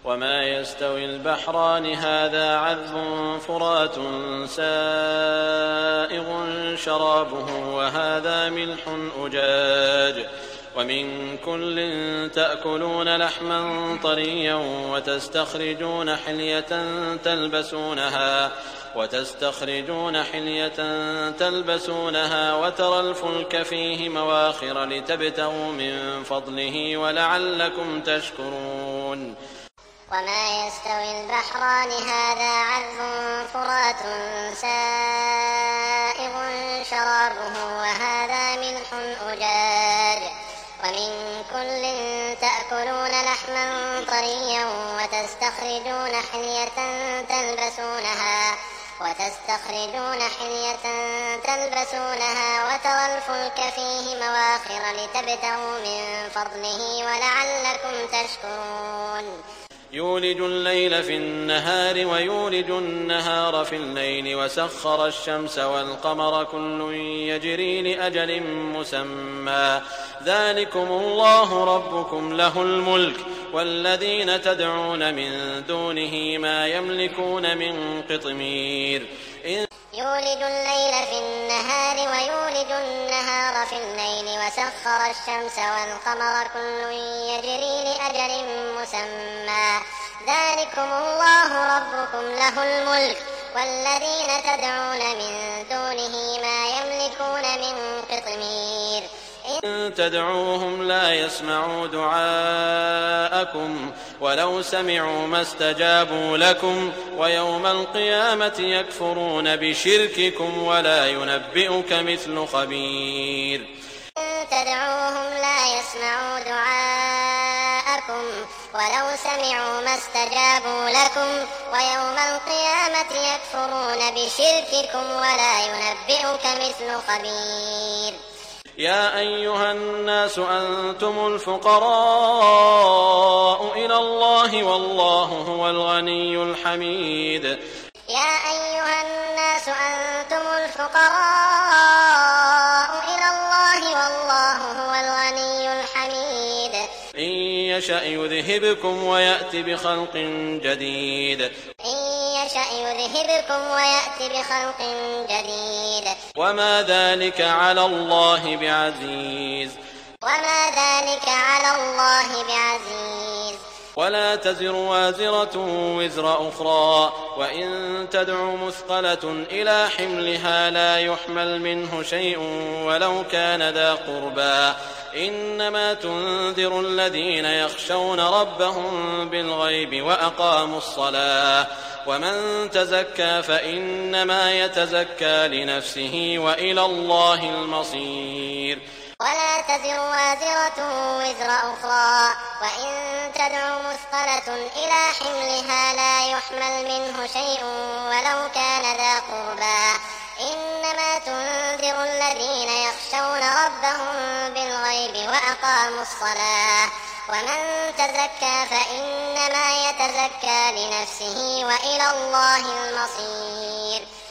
وما يستوي البحران هذا عذب فرات سائغ شرابه وهذا ملح أجاج ومن كل تأكلون لحما طريا وتستخرجون حلية تلبسونها وترى الفلك فيه مواخر لتبتغوا من فضله ولعلكم تشكرون. وما يستوي البحران هذا عذب فرات سائغ شرابه وهذا ملح أجاج ومن كل تأكلون لحما طريا وتستخرجون حلية تلبسونها وترى الفلك فيه مواخر لتبتغوا من فضله ولعلكم تشكرون. يولج الليل في النهار ويولج النهار في الليل وسخر الشمس والقمر كل يجري لأجل مسمى ذلكم الله ربكم له الملك والذين تدعون من دونه ما يملكون من قطمير. يولج الليل في النهار ويولج النهار في الليل وسخر الشمس والقمر كل يجري لأجل مسمى ذلكم الله ربكم له الملك والذين تدعون من دونه ما يملكون من قطمير. إن تدعوهم لا يسمعوا دعاءكم ولو سمعوا ما استجابوا لكم ويوم القيامة يكفرون بشرككم ولا ينبئك مثل خبير. إن تدعوهم لا يسمعوا دعاءكم ولو سمعوا ما استجابوا لكم ويوم القيامة يكفرون بشرككم ولا ينبئك مثل خبير. يا أيها الناس أنتم الفقراء إلى الله والله هو الغني الحميد. يا أيها الناس أنتم الفقراء إلى الله والله هو الغني الحميد. إن يشأ يذهبكم ويأت بخلق جديد. وما ذلك على الله بعزيز. ولا تزر وازرة وزر أخرى وإن تدع مثقلة إلى حملها لا يحمل منه شيء ولو كان ذا قربى إنما تنذر الذين يخشون ربهم بالغيب وأقاموا الصلاة ومن تزكى فإنما يتزكى لنفسه وإلى الله المصير. ولا تزر وازرة وزر أخرى وإن تدع مثقلة إلى حملها لا يحمل منه شيء ولو كان ذا قربى إنما تنذر الذين يخشون ربهم بالغيب وأقاموا الصلاة ومن تزكى فإنما يتزكى لنفسه وإلى الله المصير.